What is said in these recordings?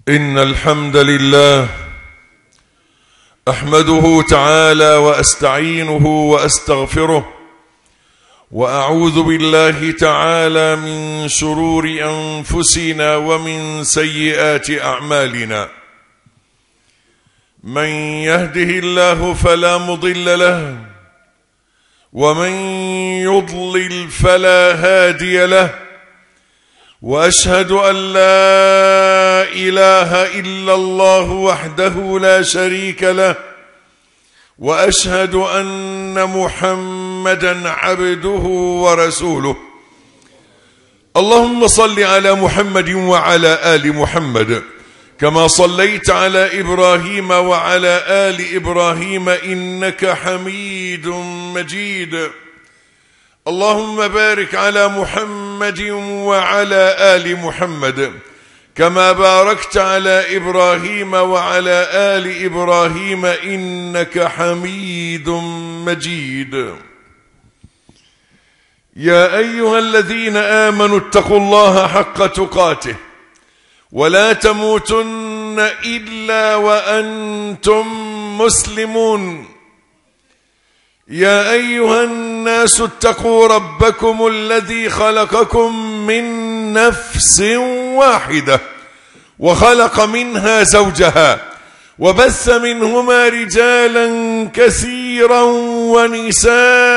إن الحمد لله أحمده تعالى وأستعينه وأستغفره وأعوذ بالله تعالى من شرور أنفسنا ومن سيئات أعمالنا. من يهده الله فلا مضل له ومن يضلل فلا هادي له، وأشهد أن لا إله إلا الله وحده لا شريك له، وأشهد أن محمدا عبده ورسوله. اللهم صل على محمد وعلى آل محمد كما صليت على إبراهيم وعلى آل إبراهيم إنك حميد مجيد. اللهم بارك على محمد وعلى آل محمد كما باركت على إبراهيم وعلى آل إبراهيم إنك حميد مجيد. يا أيها الذين آمنوا اتقوا الله حق تقاته ولا تموتن إلا وأنتم مسلمون. يا أيها الناس اتقوا ربكم الذي خلقكم من نفس واحدة وخلق منها زوجها وبث منهما رجالا كثيرا ونساء،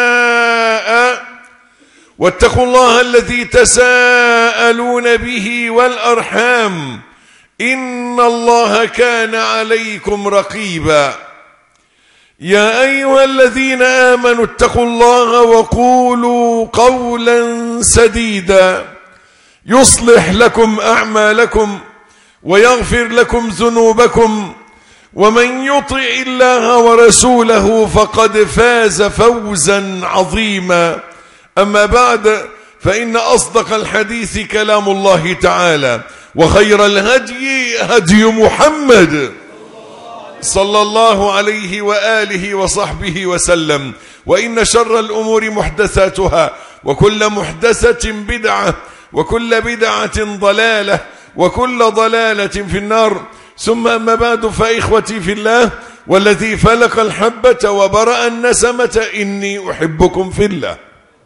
واتقوا الله الذي تساءلون به والأرحام إن الله كان عليكم رقيبا. يا أيها الذين آمنوا اتقوا الله وقولوا قولا سديدا يصلح لكم أعمالكم ويغفر لكم ذنوبكم، ومن يطع الله ورسوله فقد فاز فوزا عظيما. أما بعد، فإن أصدق الحديث كلام الله تعالى، وخير الهدي هدي محمد صلى الله عليه وآله وصحبه وسلم، وإن شر الأمور محدثاتها، وكل محدثة بدعة، وكل بدعة ضلالة، وكل ضلالة في النار. ثم أما بعد، فإخوتي في الله والذي فلق الحبة وبرأ النسمة إني أحبكم في الله،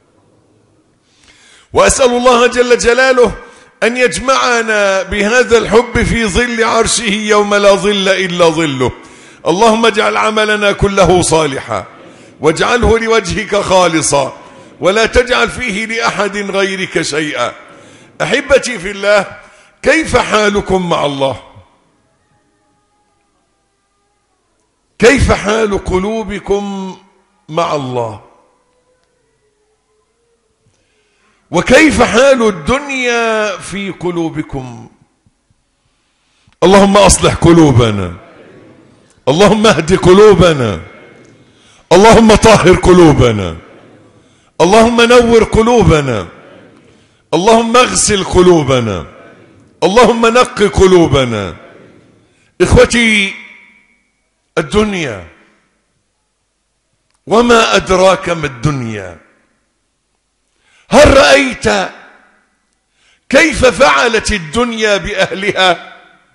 وأسأل الله جل جلاله أن يجمعنا بهذا الحب في ظل عرشه يوم لا ظل إلا ظله. اللهم اجعل عملنا كله صالحا واجعله لوجهك خالصا ولا تجعل فيه لأحد غيرك شيئا. أحبتي في الله، كيف حالكم مع الله؟ كيف حال قلوبكم مع الله؟ وكيف حال الدنيا في قلوبكم؟ اللهم أصلح قلوبنا، اللهم اهد قلوبنا، اللهم طهر قلوبنا، اللهم نور قلوبنا، اللهم اغسل قلوبنا، اللهم نق قلوبنا. إخوتي، الدنيا وما أدراك ما الدنيا. هل رأيت كيف فعلت الدنيا بأهلها؟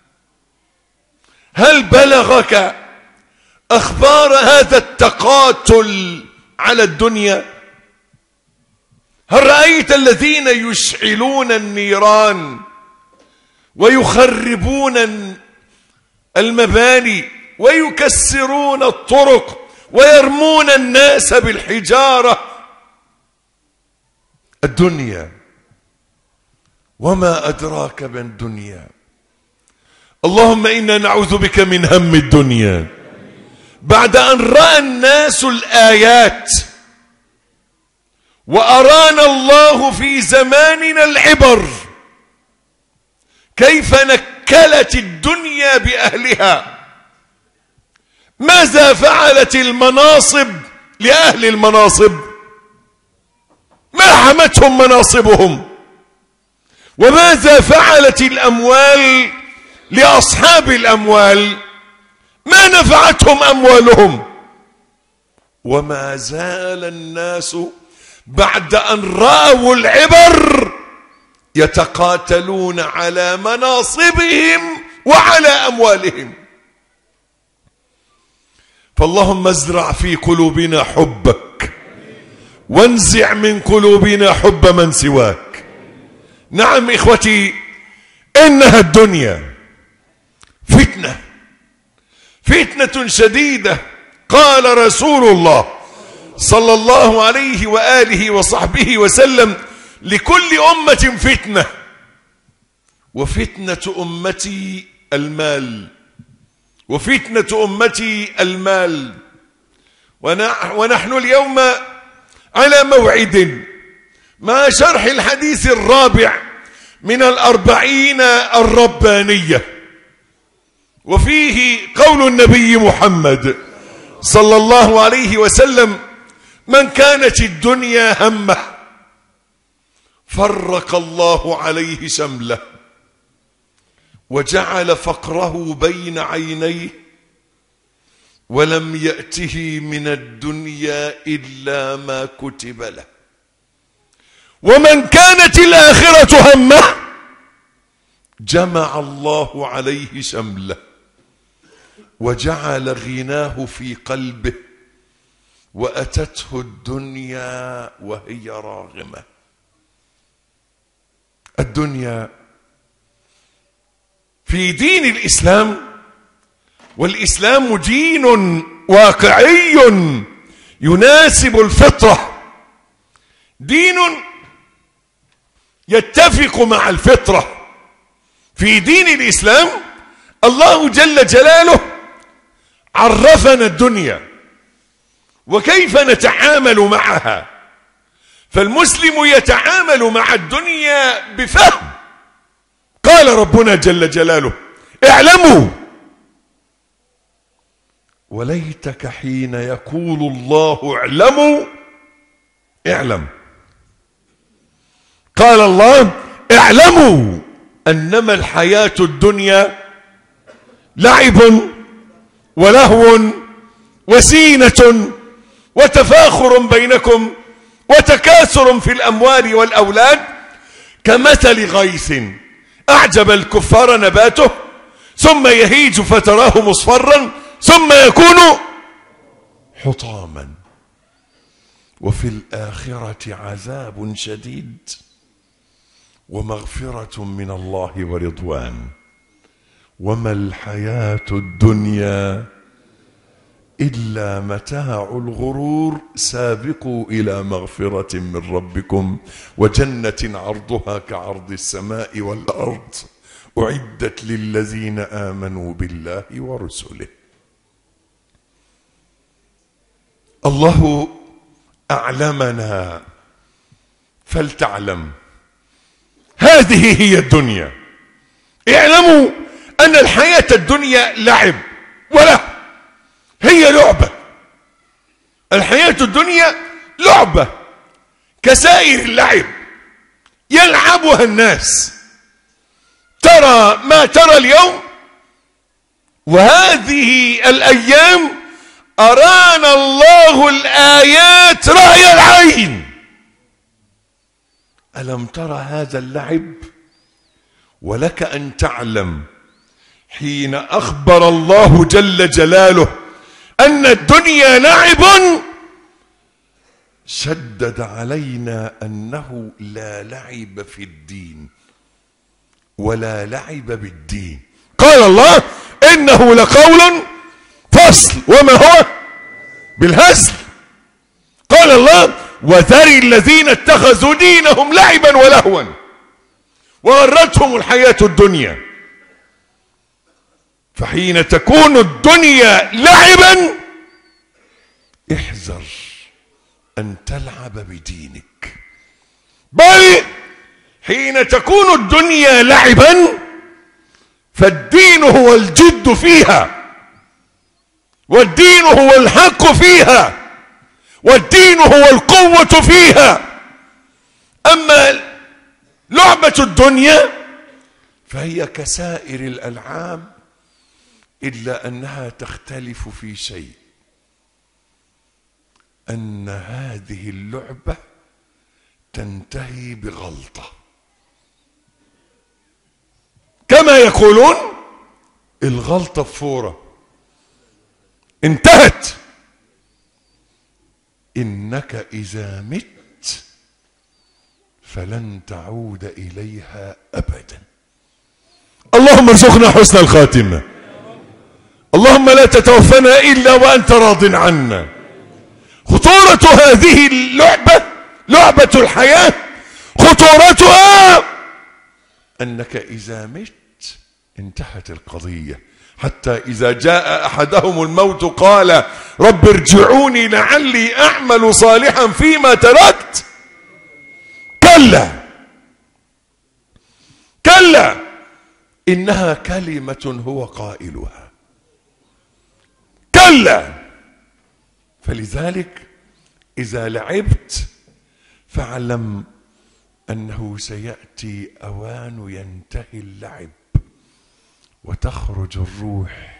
هل بلغك أخبار هذا التقاتل على الدنيا؟ هل رأيت الذين يشعلون النيران ويخربون المباني ويكسرون الطرق ويرمون الناس بالحجارة؟ الدنيا وما أدراك ما الدنيا. اللهم إنا نعوذ بك من هم الدنيا. بعد أن رأى الناس الآيات وأرانا الله في زماننا العبر كيف نكلت الدنيا بأهلها، ماذا فعلت المناصب لأهل المناصب؟ ما حمتهم مناصبهم. وماذا فعلت الأموال لأصحاب الأموال؟ ما نفعتهم أموالهم. وما زال الناس بعد أن رأوا العبر يتقاتلون على مناصبهم وعلى أموالهم. فاللهم ازرع في قلوبنا حبك وانزع من قلوبنا حب من سواك. نعم إخوتي، إنها الدنيا فتنة شديدة. قال رسول الله صلى الله عليه وآله وصحبه وسلم: لكل أمة فتنة، وفتنة أمتي المال، وفتنة أمتي المال. ونحن اليوم على موعد مع شرح الحديث الرابع من 40 الربانية، وفيه قول النبي محمد صلى الله عليه وسلم: من كانت الدنيا همه فرق الله عليه شمله وجعل فقره بين عينيه ولم يأته من الدنيا إلا ما كتب له. ومن كانت الآخرة همه جمع الله عليه شمله وجعل غناه في قلبه وأتته الدنيا وهي راغمة. الدنيا في دين الإسلام، والإسلام دين واقعي يناسب الفطرة، دين يتفق مع الفطرة. في دين الإسلام الله جل جلاله عرفنا الدنيا وكيف نتعامل معها. فالمسلم يتعامل مع الدنيا بفهم. قال ربنا جل جلاله: اعلموا. وليتك حين يقول الله اعلموا اعلم. قال الله: اعلموا أنما الحياة الدنيا لعب ولهو وزينة وتفاخر بينكم وتكاثر في الأموال والأولاد كمثل غيث أعجب الكفار نباته ثم يهيج فتراه مصفرا ثم يكون حطاما وفي الآخرة عذاب شديد ومغفرة من الله ورضوان وما الحياة الدنيا إلا متاع الغرور. سابقوا إلى مغفرة من ربكم وجنة عرضها كعرض السماء والأرض أعدت للذين آمنوا بالله ورسله. الله أعلمنا فلتعلم هذه هي الدنيا. اعلموا أن الحياة الدنيا لعب ولا هي لعبة. الحياة الدنيا لعبة كسائر اللعب يلعبها الناس. ترى ما ترى اليوم، وهذه الأيام أرانا الله الآيات رأي العين. ألم ترى هذا اللعب؟ ولك أن تعلم حين أخبر الله جل جلاله أن الدنيا لعب شدد علينا أنه لا لعب في الدين ولا لعب بالدين. قال الله: إنه لقول فصل وما هو بالهزل. قال الله: وذر الذين اتخذوا دينهم لعبا ولهوا وغرتهم الحياة الدنيا. فحين تكون الدنيا لعبا احذر أن تلعب بدينك، بل حين تكون الدنيا لعبا فالدين هو الجد فيها، والدين هو الحق فيها، والدين هو القوة فيها. أما لعبة الدنيا فهي كسائر الألعاب إلا أنها تختلف في شيء، أن هذه اللعبة تنتهي بغلطة. كما يقولون الغلطة بفورة انتهت. إنك إذا مت فلن تعود إليها أبدا. اللهم ارزقنا حسن الخاتمة. اللهم لا تتوفنا إلا وأنت راض عنا. خطورة هذه اللعبة، لعبة الحياة، خطورتها أنك إذا مت انتهت القضية. حتى إذا جاء أحدهم الموت قال رب ارجعوني لعلي أعمل صالحا فيما تركت. كلا كلا إنها كلمة هو قائلها. كلا. فلذلك إذا لعبت فاعلم أنه سيأتي أوان ينتهي اللعب وتخرج الروح،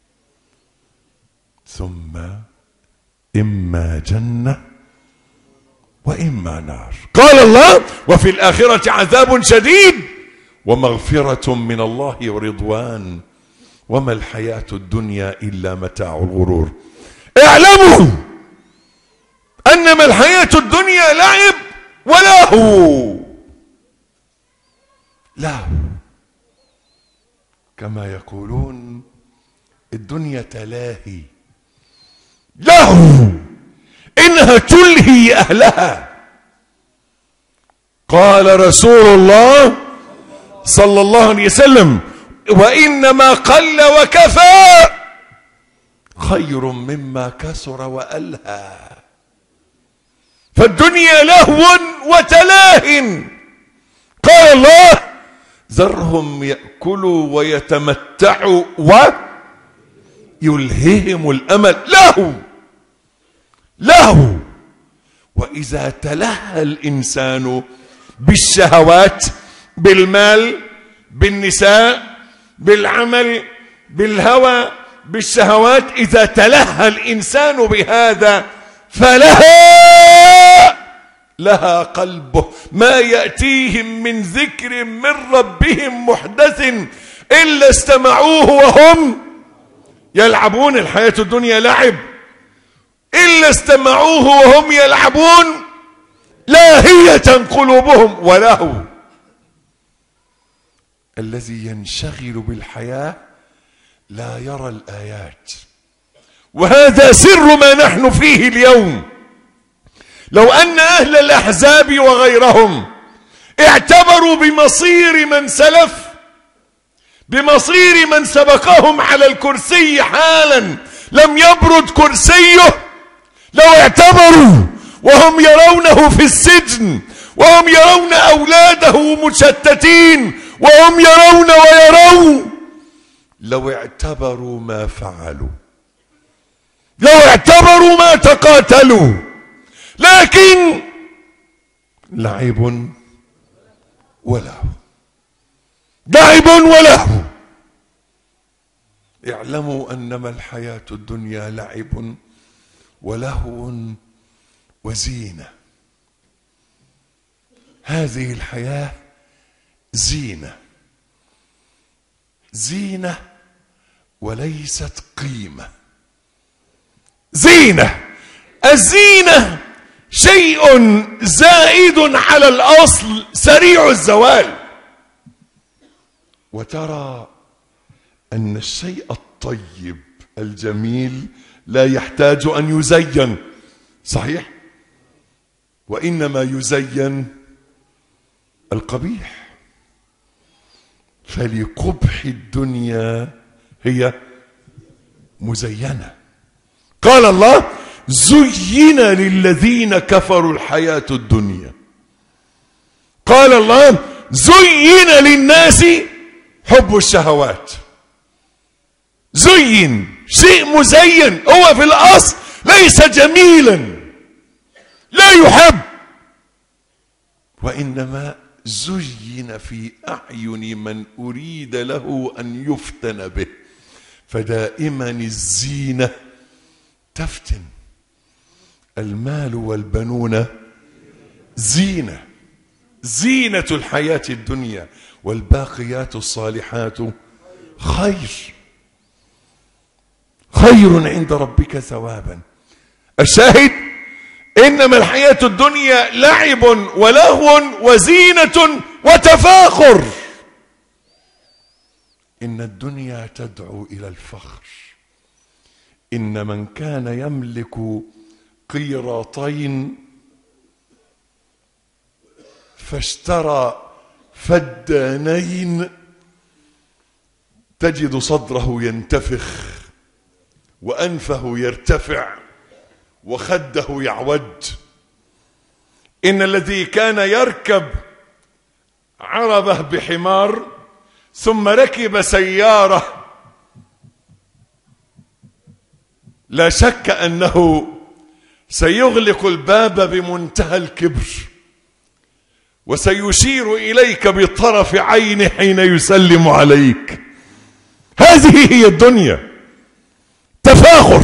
ثم إما جنة وإما نار. قال الله وفي الآخرة عذاب شديد ومغفرة من الله ورضوان وما الحياة الدنيا إلا متاع الغرور. اعلموا أنما الحياة الدنيا لعب ولهو. لهو كما يقولون الدنيا تلاهي. لهو إنها تلهي أهلها. قال رسول الله صلى الله عليه وسلم وإنما قل وكفى خير مما كثر وألهى. فالدنيا لهو وتلاه. قال الله ذرهم يأكلوا ويتمتعوا ويلههم الأمل. لهو. وإذا تلهى الإنسان بالشهوات، بالمال، بالنساء، بالعمل، بالهوى، بالشهوات، إذا تلهى الإنسان بهذا لها قلبه ما يأتيهم من ذكر من ربهم محدث إلا استمعوه وهم يلعبون. الحياة الدنيا لعب. إلا استمعوه وهم يلعبون لاهية قلوبهم. ولهو. الذي ينشغل بالحياة لا يرى الآيات، وهذا سر ما نحن فيه اليوم. لو أن أهل الأحزاب وغيرهم اعتبروا بمصير من سلف، بمصير من سبقهم على الكرسي حالا لم يبرد كرسيه، لو اعتبروا وهم يرونه في السجن، وهم يرون أولاده مشتتين، وهم يرون ويرون، لو اعتبروا ما فعلوا، لو اعتبروا ما تقاتلوا، لكن لعب ولهو. لعب ولهو. اعلموا أنما الحياة الدنيا لعب ولهو وزينة. هذه الحياة زينة، زينة وليست قيمة. زينة. الزينة شيء زائد على الأصل سريع الزوال. وترى أن الشيء الطيب الجميل لا يحتاج أن يزين، صحيح؟ وإنما يزين القبيح. فلقبح الدنيا هي مزينة. قال الله زين للذين كفروا الحياة الدنيا. قال الله زين للناس حب الشهوات. زين شيء مزين، هو في الأصل ليس جميلا، لا يحب، وإنما زين في أعين من أريد له أن يفتن به. فدائما الزينة تفتن. المال والبنون زينة، زينة الحياة الدنيا، والباقيات الصالحات خير خير عند ربك ثوابا. الشاهد: إنما الحياة الدنيا لعب ولهو وزينة وتفاخر. إن الدنيا تدعو إلى الفخر. إن من كان يملك قيراطين فاشترى فدانين تجد صدره ينتفخ وأنفه يرتفع وخده يعوج. إن الذي كان يركب عربة بحمار ثم ركب سيارة لا شك أنه سيغلق الباب بمنتهى الكبر وسيشير إليك بطرف عينه حين يسلم عليك. هذه هي الدنيا، تفاخر،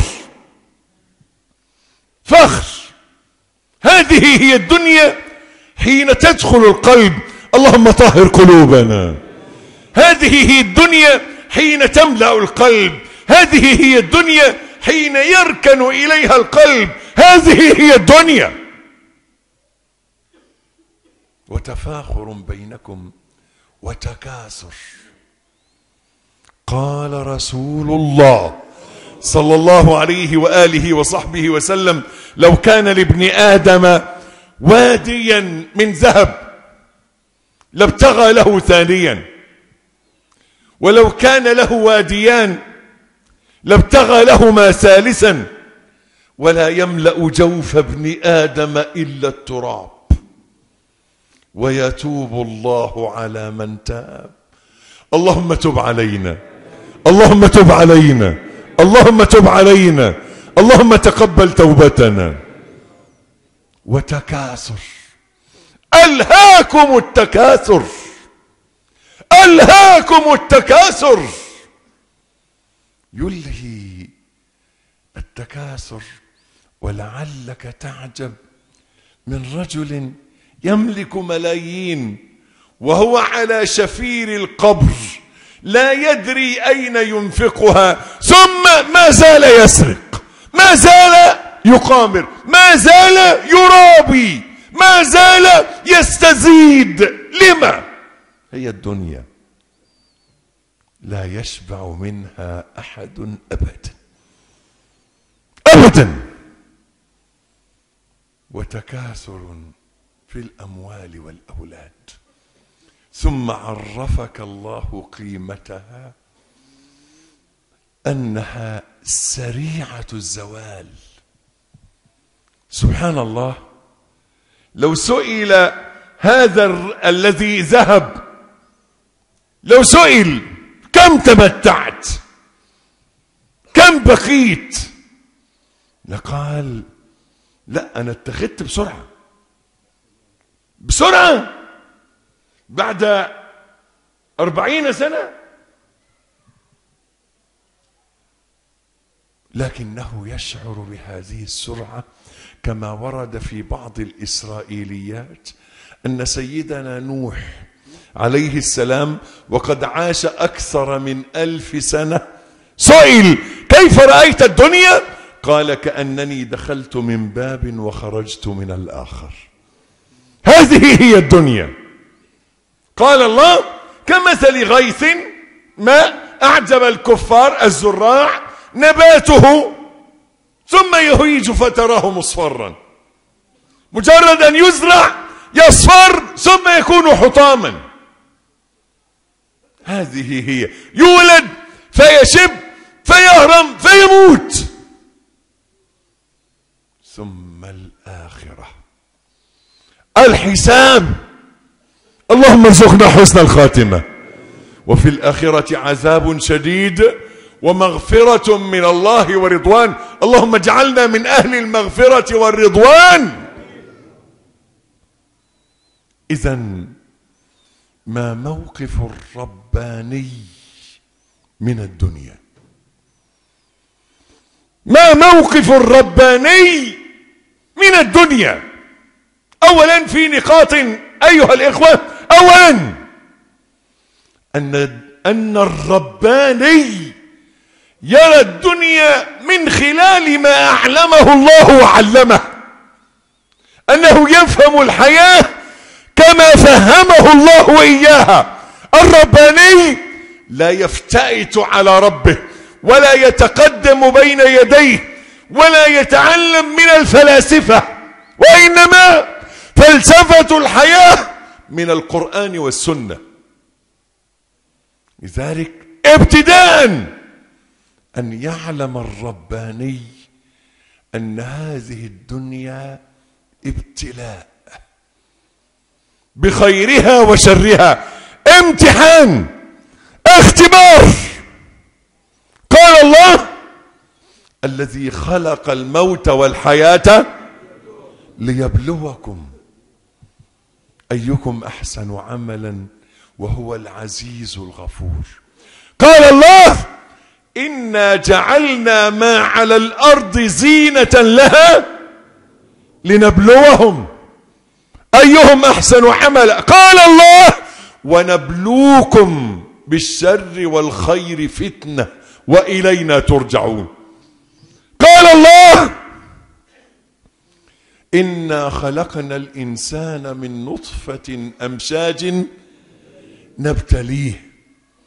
فخر. هذه هي الدنيا حين تدخل القلب. اللهم طهر قلوبنا. هذه هي الدنيا حين تملأ القلب. هذه هي الدنيا حين يركن إليها القلب. هذه هي الدنيا. وتفاخر بينكم وتكاثر. قال رسول الله صلى الله عليه وآله وصحبه وسلم: لو كان لابن آدم واديا من ذهب لابتغى له ثانيا، ولو كان له واديان لابتغى لهما ثالثا، ولا يملأ جوف ابن آدم إلا التراب، ويتوب الله على من تاب. اللهم تب علينا، اللهم تب علينا، اللهم تب علينا، اللهم تقبل توبتنا. وتكاثر. ألهاكم التكاثر، ألهاكم التكاثر. يلهي التكاثر. ولعلك تعجب من رجل يملك ملايين وهو على شفير القبر لا يدري أين ينفقها، ثم ما زال يسرق، ما زال يقامر، ما زال يرابي، ما زال يستزيد. لما؟ هي الدنيا لا يشبع منها أحد أبدا أبدا. وتكاثر في الأموال والأولاد. ثم عرفك الله قيمتها أنها سريعة الزوال. سبحان الله. لو سئل هذا الذي ذهب، لو سئل كم تمتعت، كم بقيت، لقال: لا، أنا اتخذت بسرعة بسرعة بعد 40 سنة. لكنه يشعر بهذه السرعة كما ورد في بعض الإسرائيليات أن سيدنا نوح عليه السلام وقد عاش أكثر من 1000 سنة سئل: كيف رأيت الدنيا؟ قال: كأنني دخلت من باب وخرجت من الآخر. هذه هي الدنيا. قال الله: كمثل غيث ما أعجب الكفار الزراع نباته ثم يهيج فتراه مصفرا. مجرد أن يزرع يصفر ثم يكون حطاما. هذه هي. يولد فيشب فيهرم فيموت. ثم الآخرة، الحساب. اللهم ارزقنا حسن الخاتمة. وفي الآخرة عذاب شديد ومغفرة من الله ورضوان. اللهم اجعلنا من أهل المغفرة والرضوان. إذن ما موقف الرباني من الدنيا؟ ما موقف الرباني من الدنيا؟ أولا في نقاط أيها الإخوة. أولا أن الرباني يرى الدنيا من خلال ما أعلمه الله وعلمه، أنه يفهم الحياة كما فهمه الله إياها. الرباني لا يفتئت على ربه، ولا يتقدم بين يديه، ولا يتعلم من الفلاسفة، وإنما فلسفة الحياة من القرآن والسنة. لذلك ابتداء أن يعلم الرباني أن هذه الدنيا ابتلاء بخيرها وشرها، امتحان، اختبار. قال الله: الذي خلق الموت والحياة ليبلوكم أيكم أحسن عملا وهو العزيز الغفور. قال الله: إنا جعلنا ما على الأرض زينة لها لنبلوهم أيهم أحسن عملا. قال الله: ونبلوكم بالشر والخير فتنة وإلينا ترجعون. قال الله: إنا خلقنا الإنسان من نطفة أمشاج نبتليه.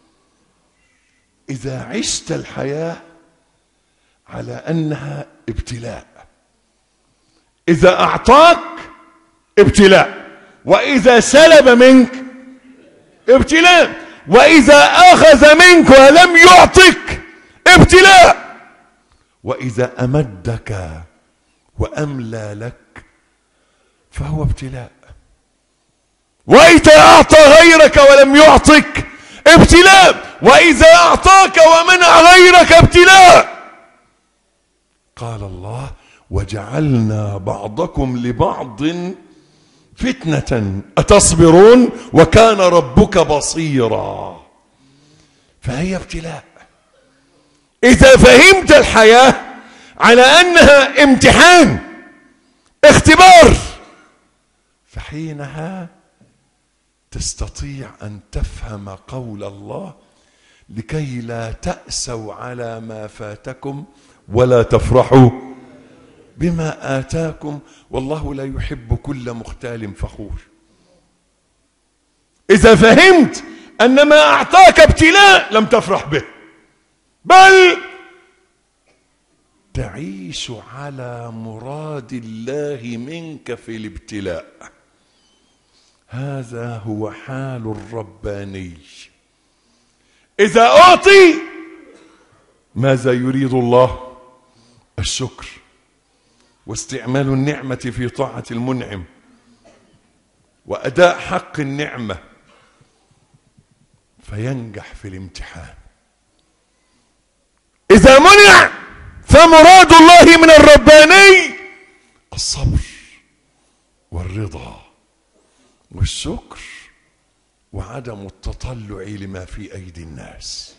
إذا عشت الحياة على أنها ابتلاء، إذا أعطاك ابتلاء، وإذا سلب منك ابتلاء، وإذا أخذ منك ولم يعطك ابتلاء، وإذا أمدك وأملى لك فهو ابتلاء، وإذا أعطى غيرك ولم يعطك ابتلاء، وإذا أعطاك ومنع غيرك ابتلاء. قال الله: وجعلنا بعضكم لبعض فتنة أتصبرون وكان ربك بصيرا. فهي ابتلاء. إذا فهمت الحياة على أنها امتحان، اختبار، فحينها تستطيع أن تفهم قول الله: لكي لا تأسوا على ما فاتكم ولا تفرحوا بما آتاكم والله لا يحب كل مختال فخور. إذا فهمت أن ما أعطاك ابتلاء لم تفرح به، بل تعيش على مراد الله منك في الابتلاء. هذا هو حال الرباني. إذا أعطي ماذا يريد الله؟ الشكر واستعمال النعمة في طاعة المنعم وأداء حق النعمة، فينجح في الامتحان. إذا منع فمراد الله من الرباني الصبر والرضا والشكر وعدم التطلع لما في أيدي الناس.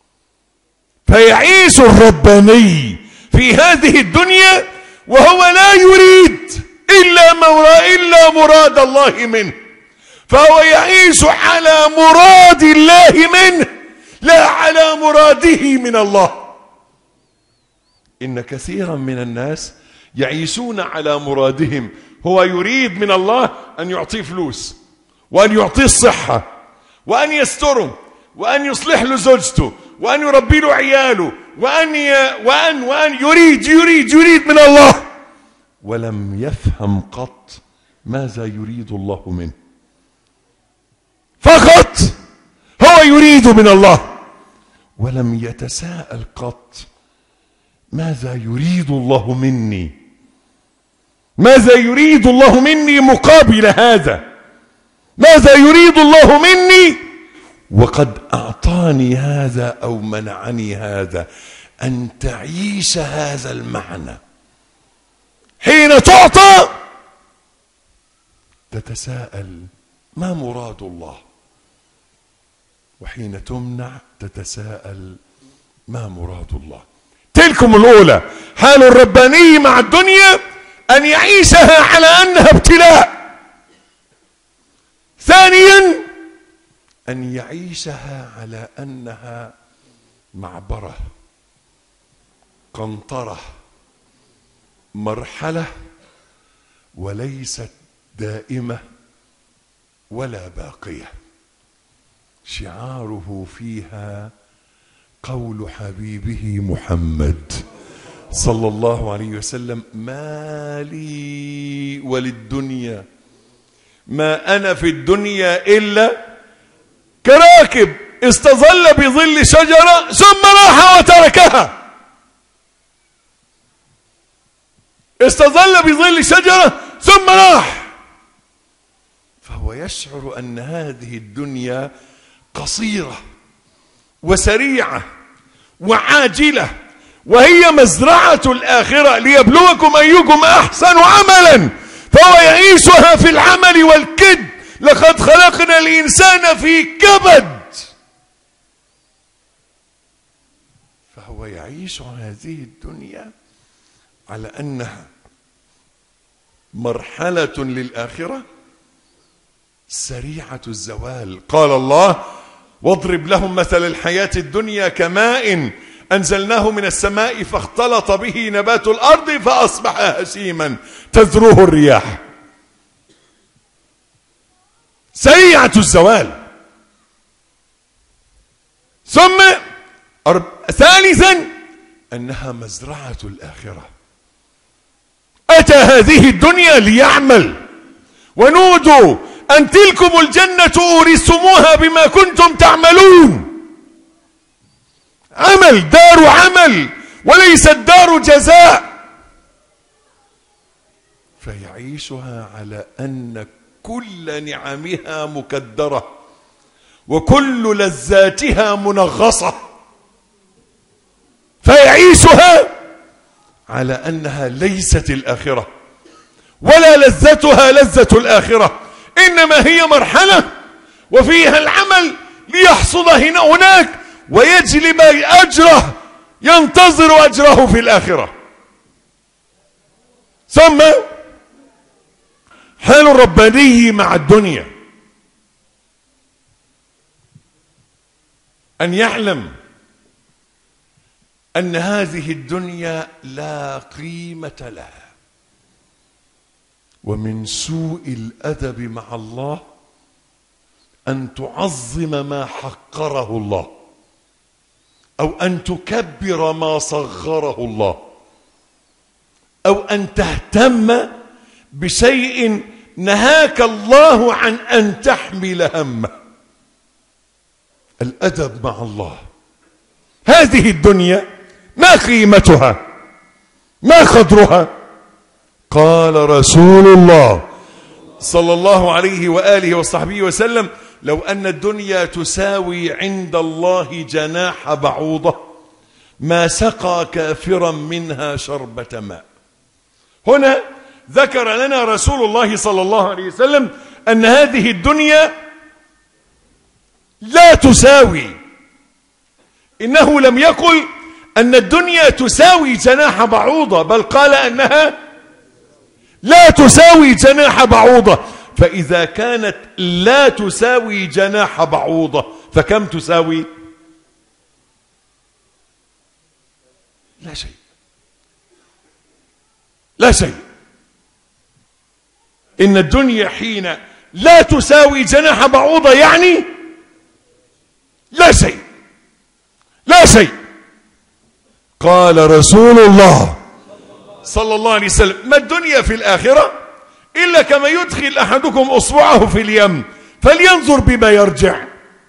فيعيش الرباني في هذه الدنيا وهو لا يريد إلا مراد الله منه، فهو يعيش على مراد الله منه لا على مراده من الله. إن كثيرا من الناس يعيشون على مرادهم. هو يريد من الله أن يعطيه فلوس، وأن يعطيه الصحة، وأن يستره، وأن يصلح له زوجته، وأن يربي له عياله، وأن يريد من الله، ولم يفهم قط ماذا يريد الله منه. فقط هو يريد من الله، ولم يتساءل قط ماذا يريد الله مني، ماذا يريد الله مني مقابل هذا، ماذا يريد الله مني وقد أعطاني هذا أو منعني هذا. أن تعيش هذا المعنى. حين تعطى تتساءل ما مراد الله، وحين تمنع تتساءل ما مراد الله. تلكم الأولى، حال الرباني مع الدنيا أن يعيشها على أنها ابتلاء. ثانيا أن يعيشها على أنها معبرة قنطرة، مرحلة وليست دائمة ولا باقية. شعاره فيها قول حبيبه محمد صلى الله عليه وسلم: ما لي وللدنيا، ما أنا في الدنيا إلا كراكب استظل بظل شجرة ثم راح وتركها. استظل بظل شجرة ثم راح. فهو يشعر أن هذه الدنيا قصيرة وسريعة وعاجلة، وهي مزرعة الآخرة ليبلوكم أيكم أحسن عملا، فهو يعيشها في العمل والكد. لقد خلقنا الإنسان في كبد. فهو يعيش هذه الدنيا على أنها مرحلة للآخرة سريعة الزوال. قال الله: واضرب لهم مثل الحياة الدنيا كماء أنزلناه من السماء فاختلط به نبات الأرض فأصبح هشيما تذروه الرياح. سريعة الزوال. ثم ثالثا أنها مزرعة الآخرة. أتى هذه الدنيا ليعمل، ونودوا أن تلكم الجنة أورثتموها بما كنتم تعملون. عمل، دار عمل وليست دار جزاء. فيعيشها على أن كل نعمها مكدرة وكل لذاتها منغصة، فيعيشها على أنها ليست الآخرة ولا لذتها لذة الآخرة، إنما هي مرحلة وفيها العمل ليحصد هناك ويجلب أجره، ينتظر أجره في الآخرة. ثم حال الرباني مع الدنيا أن يعلم أن هذه الدنيا لا قيمة لها. ومن سوء الأدب مع الله أن تعظم ما حقره الله، أو أن تكبر ما صغره الله، أو أن تهتم بشيء نهاك الله عن أن تحمل همه. الأدب مع الله. هذه الدنيا ما قيمتها؟ ما قدرها؟ قال رسول الله صلى الله عليه وآله وصحبه وسلم: لو أن الدنيا تساوي عند الله جناح بعوضة ما سقى كافرا منها شربة ماء. هنا ذكر لنا رسول الله صلى الله عليه وسلم أن هذه الدنيا لا تساوي. إنه لم يقل أن الدنيا تساوي جناح بعوضة، بل قال أنها لا تساوي جناح بعوضة. فإذا كانت لا تساوي جناح بعوضة فكم تساوي؟ لا شيء. لا شيء. إن الدنيا حين لا تساوي جناح بعوضة يعني لا شيء. لا شيء. قال رسول الله صلى الله عليه وسلم: ما الدنيا في الآخرة إلا كما يدخل أحدكم أصبعه في اليم فلينظر بما يرجع.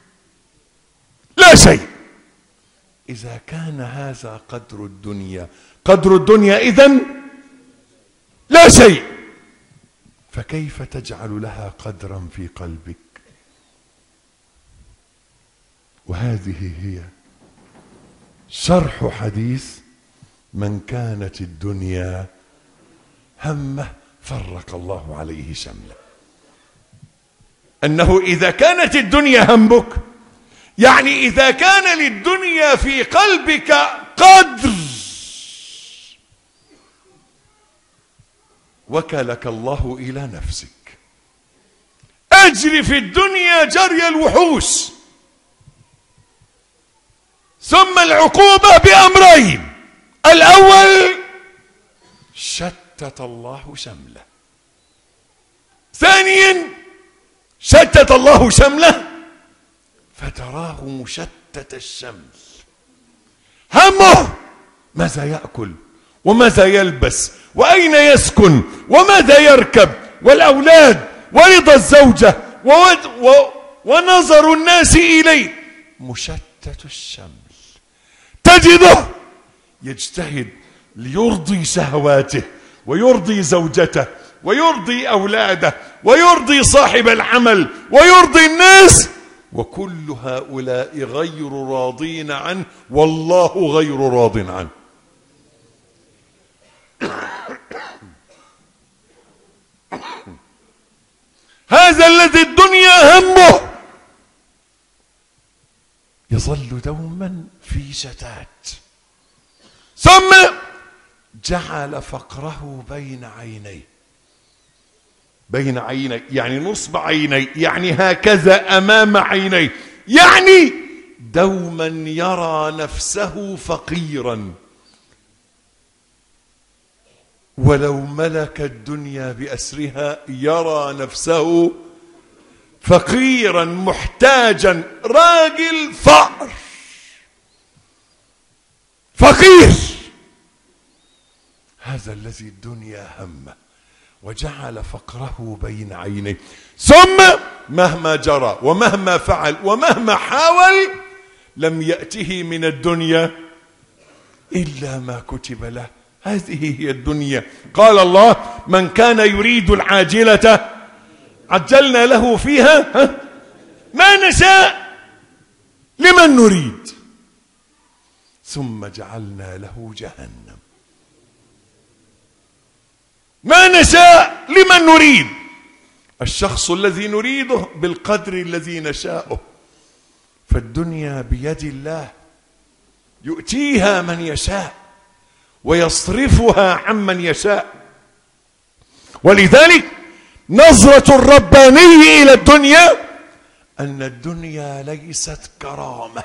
لا شيء. إذا كان هذا قدر الدنيا، قدر الدنيا إذن لا شيء، فكيف تجعل لها قدرا في قلبك؟ وهذه هي شرح حديث: من كانت الدنيا همه فرق الله عليه شمله. أنه إذا كانت الدنيا همك، يعني إذا كان للدنيا في قلبك قدر، وكلك الله إلى نفسك. أجري في الدنيا جري الوحوش. ثم العقوبة بأمرين: الأول شتت الله شمله. ثانيا شتت الله شمله فتراه مشتت الشمل، همه ماذا يأكل وماذا يلبس وأين يسكن وماذا يركب، والأولاد ورضا الزوجة ونظر الناس إليه، مشتت الشمل. تجده يجتهد ليرضي شهواته ويرضي زوجته ويرضي أولاده ويرضي صاحب العمل ويرضي الناس، وكل هؤلاء غير راضين عنه والله غير راض عنه. هذا الذي الدنيا همه يظل دوما في شتات، ثم جعل فقره بين عينيه، بين عيني يعني نصب عيني، يعني هكذا أمام عيني، يعني دوما يرى نفسه فقيرا، ولو ملك الدنيا بأسرها يرى نفسه فقيرا محتاجا، راجل فقر، فقير. هذا الذي الدنيا همه وجعل فقره بين عينيه، ثم مهما جرى ومهما فعل ومهما حاول لم يأته من الدنيا إلا ما كتب له. هذه هي الدنيا. قال الله: من كان يريد العاجلة عجلنا له فيها ما نشاء لمن نريد ثم جعلنا له جهنم. ما نشاء لمن نريد، الشخص الذي نريده بالقدر الذي نشاءه. فالدنيا بيد الله يؤتيها من يشاء ويصرفها عمن يشاء. ولذلك نظرة الرباني إلى الدنيا أن الدنيا ليست كرامة،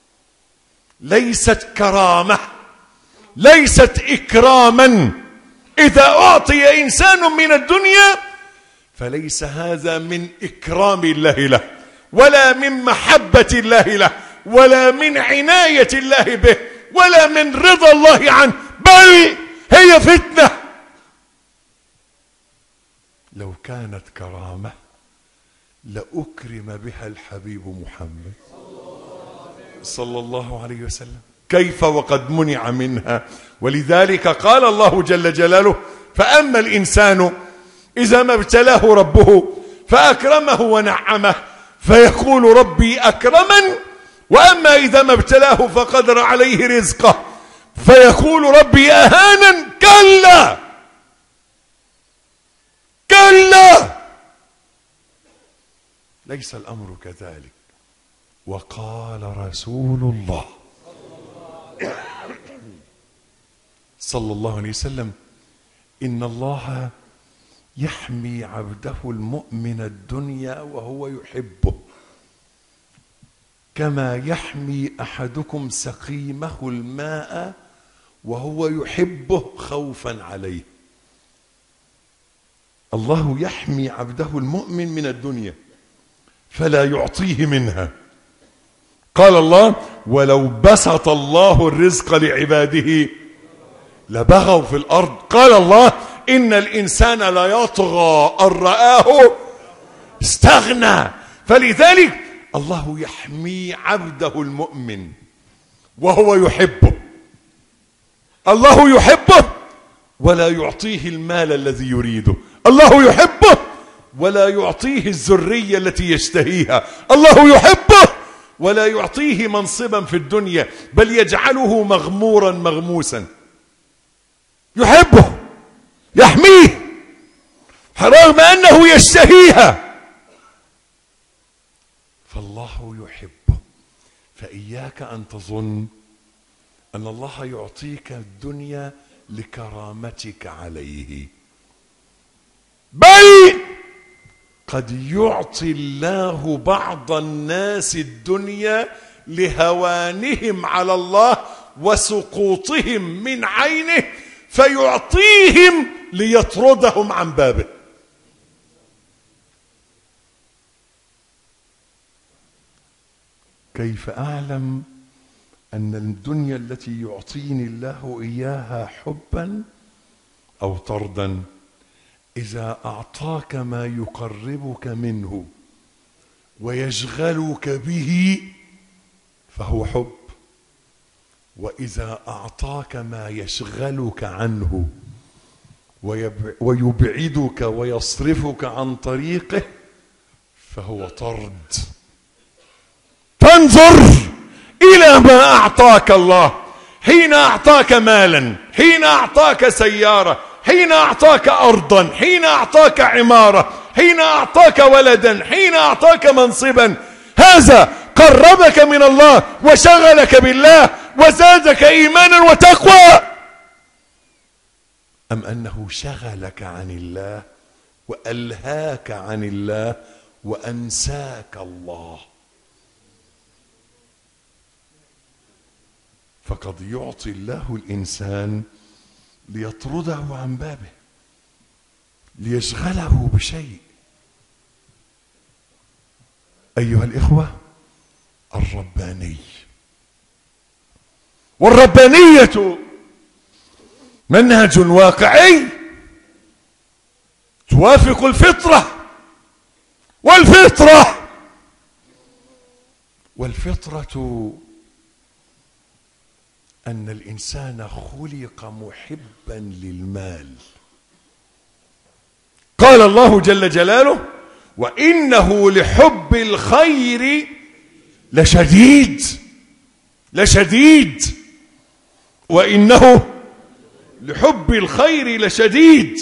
ليست كرامة، ليست إكراما. إذا أعطي إنسان من الدنيا فليس هذا من إكرام الله له، ولا من محبة الله له، ولا من عناية الله به، ولا من رضا الله عنه، بل هي فتنة. لو كانت كرامة لأكرم بها الحبيب محمد صلى الله عليه وسلم، كيف وقد منع منها. ولذلك قال الله جل جلاله: فأما الإنسان إذا ما ابتلاه ربه فأكرمه ونعمه فيقول ربي أكرمن، وأما إذا ما ابتلاه فقدر عليه رزقه فيقول ربي أهانن. كلا كلا، ليس الأمر كذلك. وقال رسول الله صلى الله عليه وسلم: إن الله يحمي عبده المؤمن الدنيا وهو يحبه كما يحمي أحدكم سقيمه الماء وهو يحبه خوفا عليه. الله يحمي عبده المؤمن من الدنيا فلا يعطيه منها. قال الله: ولو بسط الله الرزق لعباده لبغوا في الأرض. قال الله: إن الإنسان لا يطغى أن رآه استغنى. فلذلك الله يحمي عبده المؤمن وهو يحبه. الله يحبه ولا يعطيه المال الذي يريده، الله يحبه ولا يعطيه الذرية التي يشتهيها، الله يحبه ولا يعطيه منصبا في الدنيا، بل يجعله مغمورا مغموسا. يحبه يحميه رغم أنه يشتهيها، فالله يحبه. فإياك أن تظن أن الله يعطيك الدنيا لكرامتك عليه، بل قد يعطي الله بعض الناس الدنيا لهوانهم على الله وسقوطهم من عينه فيعطيهم ليطردهم عن بابه. كيف أعلم أن الدنيا التي يعطيني الله إياها حبا أو طردا؟ إذا أعطاك ما يقربك منه ويشغلك به فهو حب، وإذا أعطاك ما يشغلك عنه ويبعدك ويصرفك عن طريقه فهو طرد. فانظر إلى ما أعطاك الله، حين أعطاك مالا، حين أعطاك سيارة، حين أعطاك أرضا، حين أعطاك عمارة، حين أعطاك ولدا، حين أعطاك منصبا، هذا قربك من الله وشغلك بالله وزادك إيمانا وتقوى، أم أنه شغلك عن الله وألهاك عن الله وأنساك الله؟ فقد يعطي الله الإنسان ليطرده عن بابه، ليشغله بشيء. أيها الإخوة، الرباني، والربانية منهج واقعي توافق الفطرة، والفطرة أن الإنسان خلق محبا للمال. قال الله جل جلاله: وإنه لحب الخير لشديد، وإنه لحب الخير لشديد.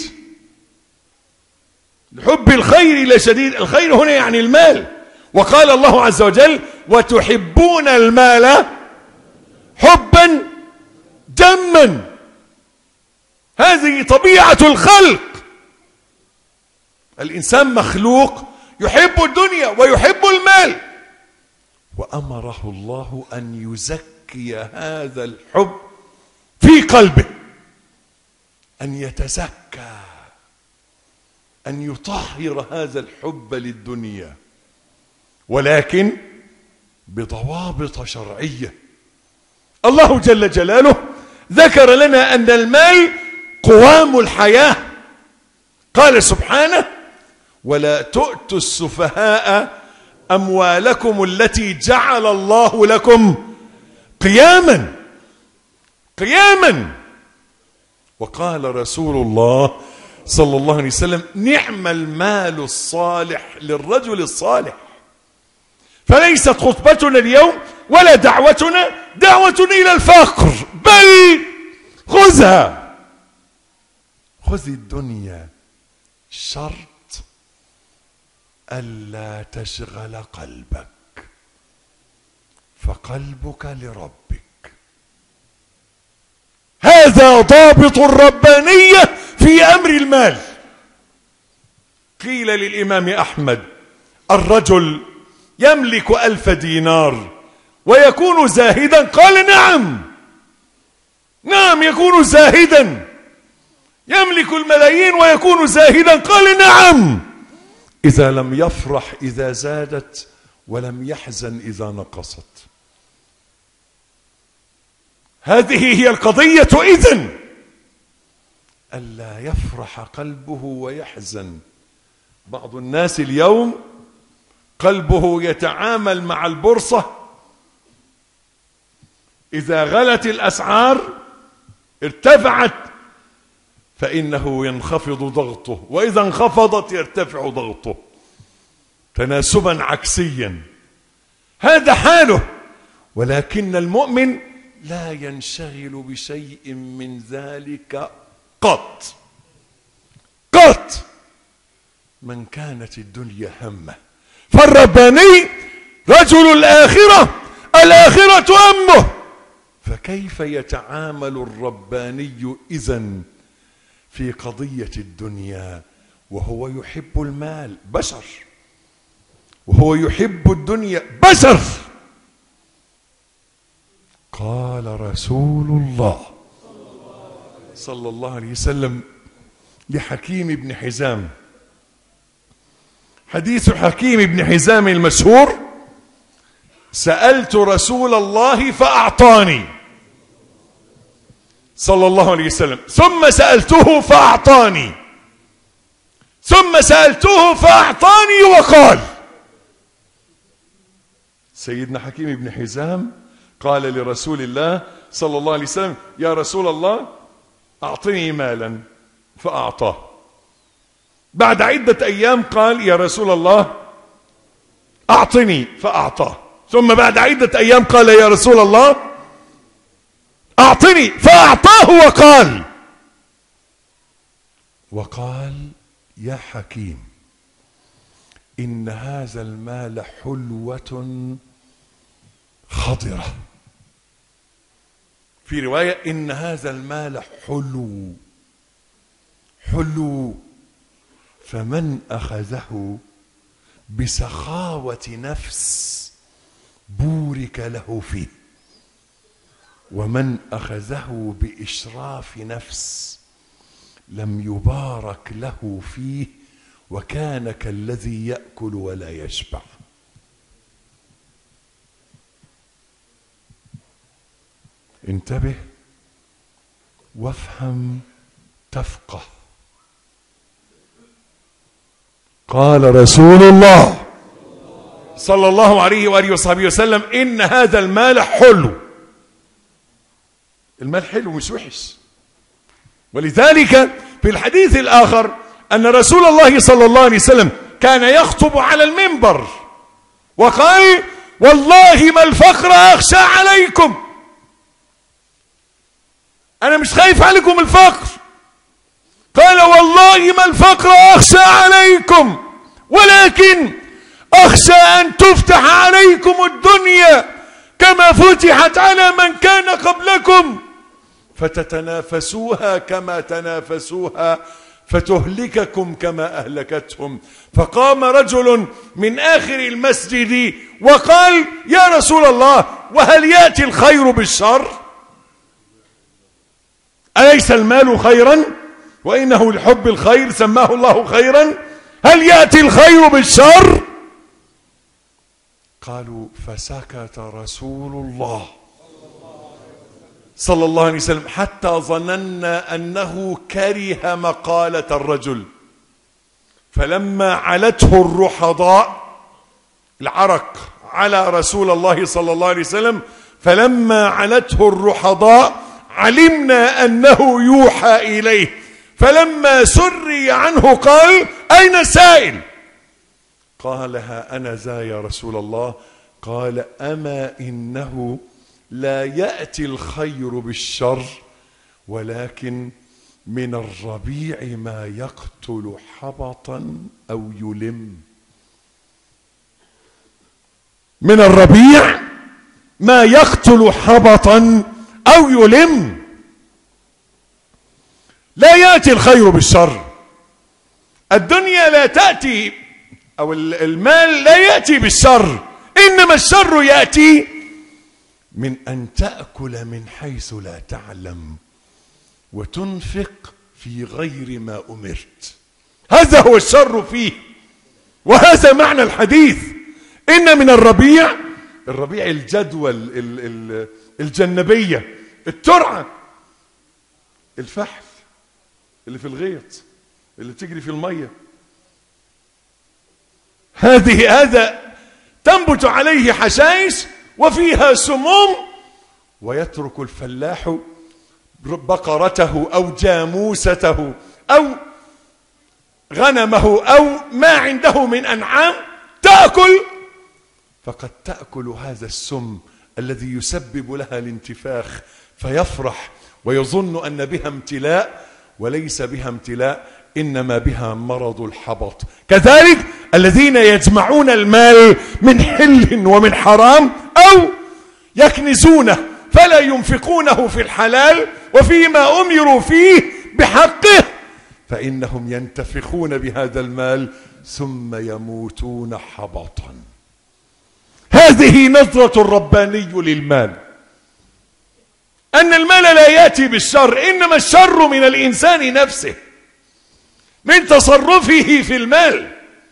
لحب الخير لشديد، الخير هنا يعني المال. وقال الله عز وجل: وتحبون المال حبا جما. هذه طبيعة الخلق. الإنسان مخلوق يحب الدنيا ويحب المال، وأمره الله أن يزكي هذا الحب في قلبه، أن يتزكى، أن يطهر هذا الحب للدنيا، ولكن بضوابط شرعية. الله جل جلاله ذكر لنا أن المال قوام الحياة. قال سبحانه: ولا تؤتوا السفهاء أموالكم التي جعل الله لكم قياما. وقال رسول الله صلى الله عليه وسلم: نعم المال الصالح للرجل الصالح. فليست خطبتنا اليوم ولا دعوتنا دعوة إلى الفقر، بل خذ الدنيا، شرط ألا تشغل قلبك، فقلبك لربك. هذا ضابط الربانية في أمر المال. قيل للإمام أحمد: الرجل يملك 1000 دينار ويكون زاهدا؟ قال: نعم يكون زاهدا. يملك الملايين ويكون زاهدا؟ قال: نعم، إذا لم يفرح إذا زادت ولم يحزن إذا نقصت. هذه هي القضية إذن، ألا يفرح قلبه ويحزن. بعض الناس اليوم قلبه يتعامل مع البورصة، إذا غلت الأسعار ارتفعت فإنه ينخفض ضغطه، وإذا انخفضت يرتفع ضغطه تناسبا عكسيا. هذا حاله. ولكن المؤمن لا ينشغل بشيء من ذلك قط. من كانت الدنيا همه. فالرباني رجل الآخرة همه. فكيف يتعامل الرباني إذن في قضية الدنيا وهو يحب المال؟ بشر. وهو يحب الدنيا؟ بشر. قال رسول الله صلى الله عليه وسلم لحكيم بن حزام، حديث حكيم بن حزام المشهور: سألت رسول الله فأعطاني صلى الله عليه وسلم، ثم سألته فأعطاني، ثم سألته فأعطاني وقال. سيدنا حكيم بن حزام قال لرسول الله صلى الله عليه وسلم: يا رسول الله أعطني مالا، فأعطاه. بعد عدة أيام قال: يا رسول الله أعطني، فأعطاه. ثم بعد عدة أيام قال: يا رسول الله أعطني، فأعطاه. وقال: يا حكيم، إن هذا المال حلوة خضرة. في رواية: إن هذا المال حلو، فمن أخذه بسخاوة نفس بورك له فيه، ومن أخذه بإشراف نفس لم يبارك له فيه، وكان كالذي يأكل ولا يشبع. انتبه وافهم تفقه. قال رسول الله صلى الله عليه وآله وصحبه وسلم: إن هذا المال حلو. المال حلو مش وحش. ولذلك في الحديث الآخر أن رسول الله صلى الله عليه وسلم كان يخطب على المنبر وقال: والله ما الفقر أخشى عليكم، أنا مش خايف عليكم الفقر. قال: والله ما الفقر أخشى عليكم، ولكن أخشى أن تفتح عليكم الدنيا كما فتحت على من كان قبلكم، فتتنافسوها كما تنافسوها، فتهلككم كما أهلكتهم. فقام رجل من آخر المسجد وقال: يا رسول الله، وهل يأتي الخير بالشر؟ أليس المال خيرا؟ وإنه لحب الخير سماه الله خيرا. هل يأتي الخير بالشر؟ قالوا: فسكت رسول الله صلى الله عليه وسلم حتى ظننا أنه كره مقالة الرجل. فلما علته الرحضاء، العرق على رسول الله صلى الله عليه وسلم، فلما علته الرحضاء علمنا أنه يوحى إليه، فلما سري عنه قال: أين السائل؟ قال: ها أنا ذا يا رسول الله. قال: أما إنه لا يأتي الخير بالشر، ولكن من الربيع ما يقتل حبطا أو يلم. من الربيع ما يقتل حبطا أو يلم. لا يأتي الخير بالشر. الدنيا لا تأتي، أو المال لا يأتي بالشر، إنما الشر يأتي من أن تأكل من حيث لا تعلم وتنفق في غير ما أمرت. هذا هو الشر فيه، وهذا معنى الحديث. إن من الربيع الجدول، الجنبية، الترعة، الفحل اللي في الغيط، اللي تجري في المية، هذا تنبت عليه حشائش وفيها سموم، ويترك الفلاح بقرته أو جاموسته أو غنمه أو ما عنده من أنعام تأكل، فقد تأكل هذا السم الذي يسبب لها الانتفاخ، فيفرح ويظن أن بها امتلاء، وليس بها امتلاء، إنما بها مرض الحبط. كذلك الذين يجمعون المال من حل ومن حرام، أو يكنزونه فلا ينفقونه في الحلال وفيما أمروا فيه بحقه، فإنهم ينتفخون بهذا المال ثم يموتون حبطا. هذه نظرة الرباني للمال. أن المال لا يأتي بالشر، إنما الشر من الإنسان نفسه، من تصرفه في المال.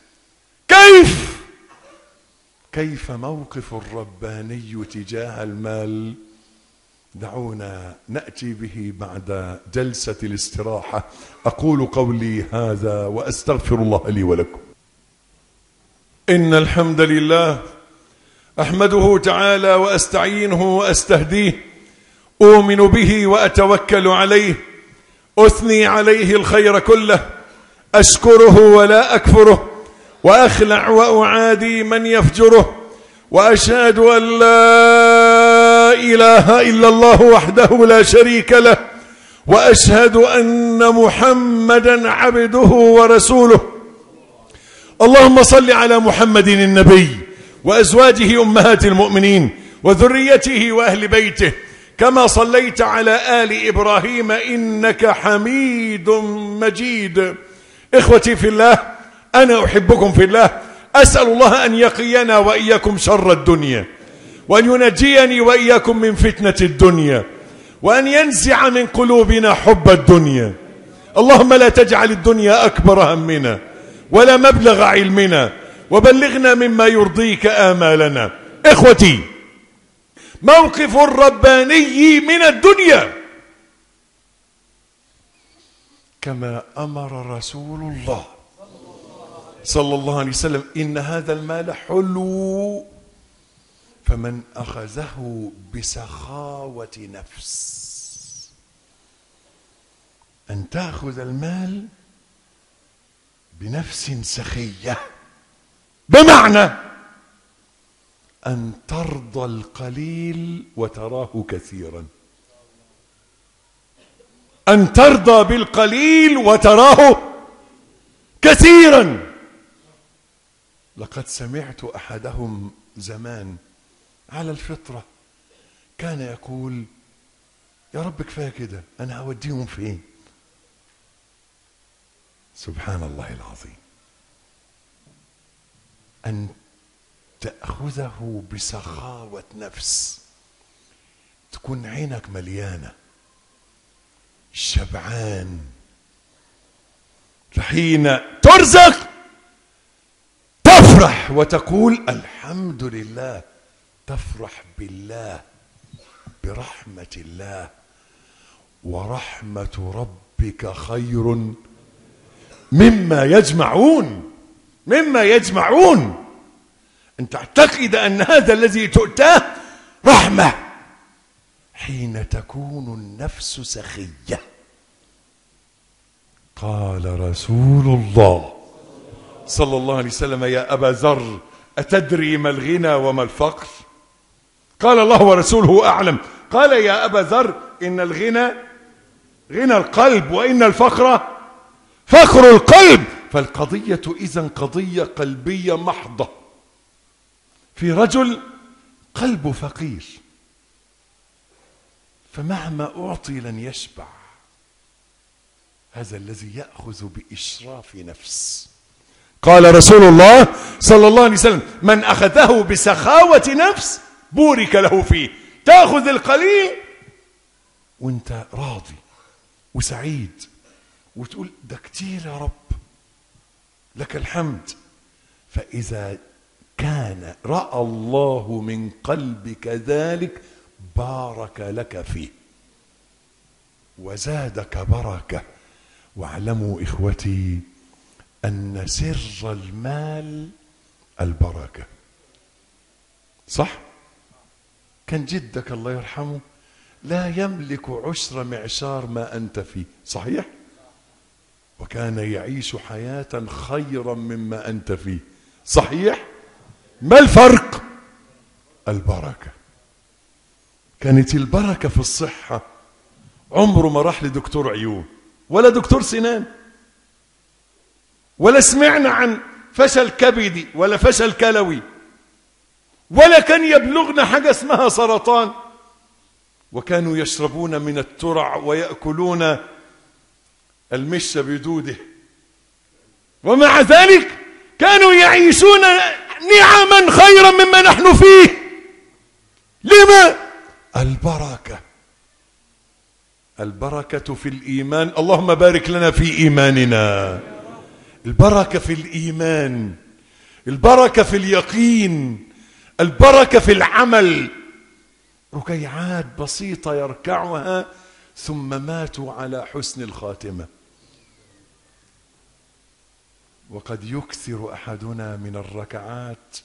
كيف موقف الرباني تجاه المال؟ دعونا نأتي به بعد جلسة الاستراحة. أقول قولي هذا وأستغفر الله لي ولكم. إن الحمد لله أحمده تعالى وأستعينه وأستهديه، أؤمن به وأتوكل عليه، أثني عليه الخير كله، أشكره ولا أكفره، وأخلع وأعادي من يفجره، وأشهد أن لا إله إلا الله وحده لا شريك له، وأشهد أن محمدا عبده ورسوله. اللهم صل على محمد النبي وأزواجه أمهات المؤمنين وذريته وأهل بيته، كما صليت على آل إبراهيم إنك حميد مجيد. إخوتي في الله، أنا أحبكم في الله، أسأل الله أن يقينا وإياكم شر الدنيا، وأن ينجيني وإياكم من فتنة الدنيا، وأن ينزع من قلوبنا حب الدنيا. اللهم لا تجعل الدنيا أكبر همنا ولا مبلغ علمنا، وبلغنا مما يرضيك آمالنا. إخوتي، موقف الرباني من الدنيا كما أمر رسول الله صلى الله عليه وسلم: إن هذا المال حلو، فمن أخذه بسخاوة نفس. أن تأخذ المال بنفس سخية، بمعنى أن ترضى القليل وتراه كثيرا، أن ترضى بالقليل وتراه كثيرا. لقد سمعت أحدهم زمان على الفطرة كان يقول: يا رب كفاية كده، أنا هوديهم فين؟ سبحان الله العظيم. أن تأخذه بسخاوة نفس، تكون عينك مليانة، شبعان، فحين ترزق تفرح وتقول الحمد لله، تفرح بالله، برحمة الله، ورحمة ربك خير مما يجمعون. أن تعتقد أن هذا الذي تؤتاه رحمة حين تكون النفس سخية. قال رسول الله صلى الله عليه وسلم: يا أبا ذر، أتدري ما الغنى وما الفقر؟ قال: الله ورسوله أعلم. قال: يا أبا ذر، إن الغنى غنى القلب، وإن الفقر فقر القلب. فالقضية إذن قضية قلبية محضة. في رجل قلبه فقير، فمهما أعطي لن يشبع. هذا الذي يأخذ بإشراف نفس. قال رسول الله صلى الله عليه وسلم: من أخذه بسخاوة نفس بورك له فيه. تأخذ القليل وانت راضي وسعيد وتقول ده كتير يا رب، لك الحمد. فإذا كان رأى الله من قلبك ذلك بارك لك فيه وزادك بركة. واعلموا إخوتي أن سر المال البركة. صح؟ كان جدك الله يرحمه لا يملك عشر معشار ما أنت فيه، صحيح؟ وكان يعيش حياة خيرا مما أنت فيه، صحيح؟ ما الفرق؟ البركة. كانت البركة في الصحة. عمره ما راح لدكتور عيون ولا دكتور سنان، ولا سمعنا عن فشل كبدي ولا فشل كلوي، ولا كان يبلغنا حاجة اسمها سرطان. وكانوا يشربون من الترع ويأكلون المش بدوده، ومع ذلك كانوا يعيشون نعما خيرا مما نحن فيه. لما؟ البركة. البركة في الإيمان. اللهم بارك لنا في إيماننا. البركة في الإيمان، البركة في اليقين، البركة في العمل. ركيعات بسيطة يركعها ثم ماتوا على حسن الخاتمة. وقد يكثر أحدنا من الركعات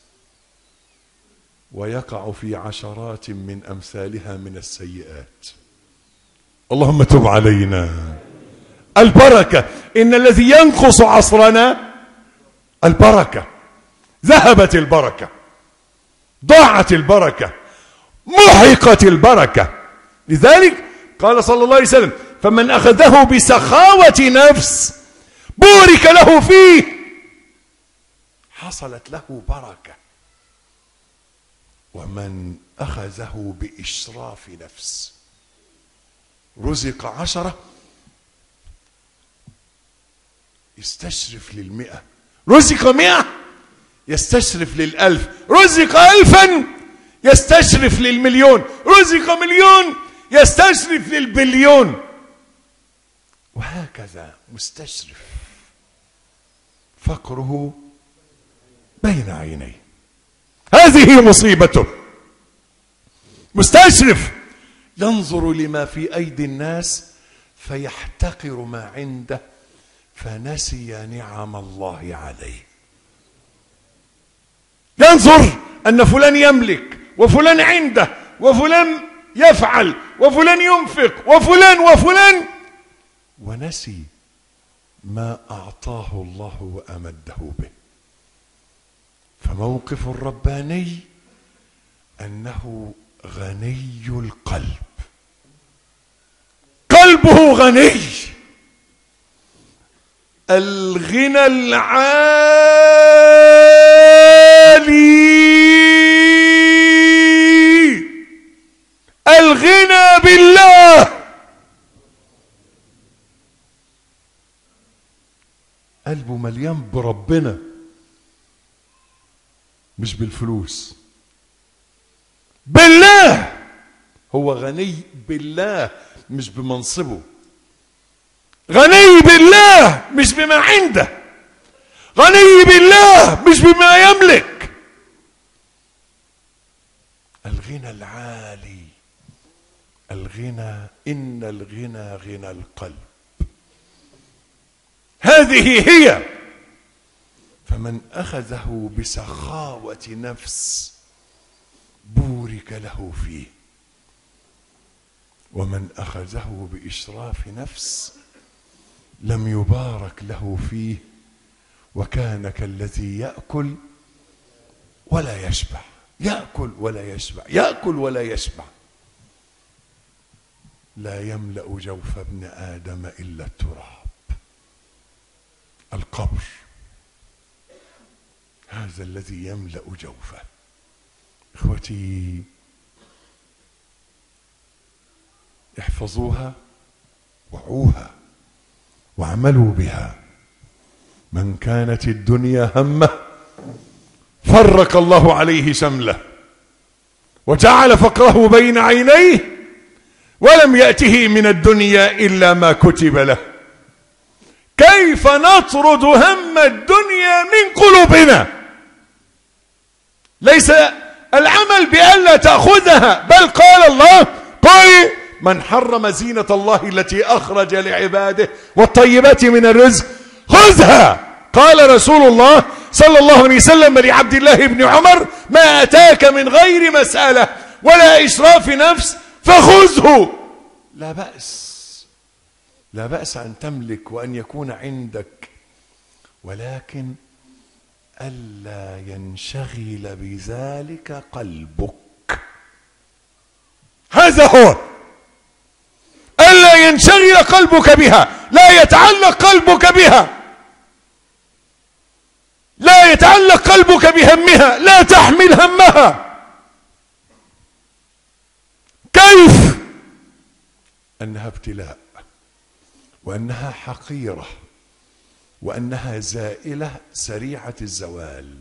ويقع في عشرات من أمثالها من السيئات. اللهم تب علينا. البركة، إن الذي ينقص عصرنا البركة. ذهبت البركة، ضاعت البركة، محقت البركة. لذلك قال صلى الله عليه وسلم: فمن أخذه بسخاوة نفس بورك له فيه، حصلت له بركة. ومن أخذه بإشراف نفس رزق 10 يستشرف لل100، رزق 100 يستشرف لل1000، رزق 1000 يستشرف لل1,000,000، رزق 1,000,000 يستشرف لل1,000,000,000، وهكذا مستشرف. فقره بين عينيه، هذه مصيبته. مستشرف ينظر لما في أيدي الناس فيحتقر ما عنده، فنسي نعم الله عليه. ينظر أن فلان يملك، وفلان عنده، وفلان يفعل، وفلان ينفق، وفلان، ونسي ما أعطاه الله وأمده به. فموقف الرباني أنه غني القلب، قلبه غني. الغنى العالي، الغنى بالله. قلبه مليان بربنا، مش بالفلوس، بالله. هو غني بالله مش بمنصبه، غني بالله مش بما عنده، غني بالله مش بما يملك. الغنى العالي، الغنى، إن الغنى غنى القلب. هذه هي. فمن أخذه بسخاوة نفس بورك له فيه، ومن أخذه بإشراف نفس لم يبارك له فيه، وكان كالذي يأكل ولا يشبع، يأكل ولا يشبع، يأكل ولا يشبع. لا يملأ جوف ابن آدم إلا التراب، القبر. هذا الذي يملأ جوفه. إخوتي، احفظوها، وعوها، واعملوا بها. من كانت الدنيا همه فرق الله عليه شمله، وجعل فقره بين عينيه، ولم يأته من الدنيا إلا ما كتب له. كيف نطرد هم الدنيا من قلوبنا؟ ليس العمل بألا تأخذها، بل قال الله: قل من حرم زينة الله التي أخرج لعباده والطيبات من الرزق خذها. قال رسول الله صلى الله عليه وسلم لعبد الله بن عمر: ما أتاك من غير مسألة ولا إشراف نفس فخذه. لا بأس، لا بأس أن تملك وأن يكون عندك، ولكن ألا ينشغل بذلك قلبك. هذا هو، ألا ينشغل قلبك بها، لا يتعلق قلبك بها، لا يتعلق قلبك بهمها، لا تحمل همها. كيف؟ أنها ابتلاء، وأنها حقيرة، وأنها زائلة سريعة الزوال،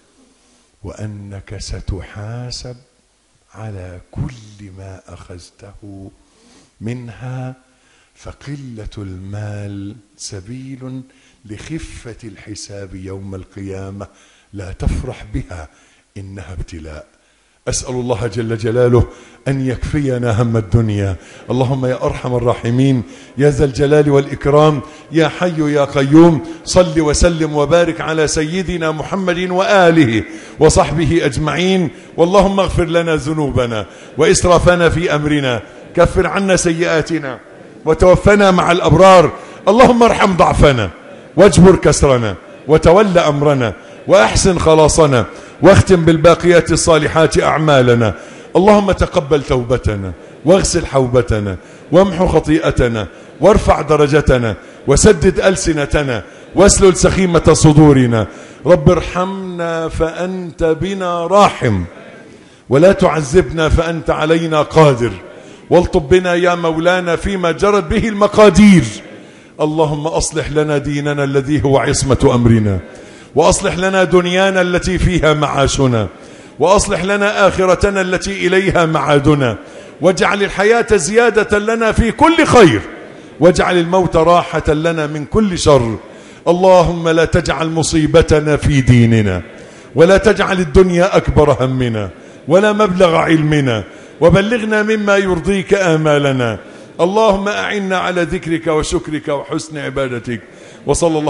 وأنك ستحاسب على كل ما أخذته منها فقلة المال سبيل لخفة الحساب يوم القيامة، لا تفرح بها إنها ابتلاء. أسأل الله جل جلاله أن يكفينا هم الدنيا. اللهم يا أرحم الراحمين يا ذا الجلال والإكرام يا حي يا قيوم، صل وسلم وبارك على سيدنا محمد وآله وصحبه أجمعين. واللهم اغفر لنا ذنوبنا وإسرافنا في أمرنا، كفر عنا سيئاتنا وتوفنا مع الأبرار. اللهم ارحم ضعفنا واجبر كسرنا وتول أمرنا وأحسن خلاصنا، واختم بالباقيات الصالحات أعمالنا. اللهم تقبل توبتنا واغسل حوبتنا وامحو خطيئتنا وارفع درجتنا وسدد ألسنتنا واسلل سخيمة صدورنا. رب ارحمنا فأنت بنا راحم، ولا تعذبنا فأنت علينا قادر، والطب بنا يا مولانا فيما جرت به المقادير. اللهم أصلح لنا ديننا الذي هو عصمة أمرنا، وأصلح لنا دنيانا التي فيها معاشنا، وأصلح لنا آخرتنا التي إليها معادنا، واجعل الحياة زيادة لنا في كل خير، واجعل الموت راحة لنا من كل شر. اللهم لا تجعل مصيبتنا في ديننا، ولا تجعل الدنيا أكبر همنا ولا مبلغ علمنا، وبلغنا مما يرضيك آمالنا. اللهم أعنا على ذكرك وشكرك وحسن عبادتك. وصلى الله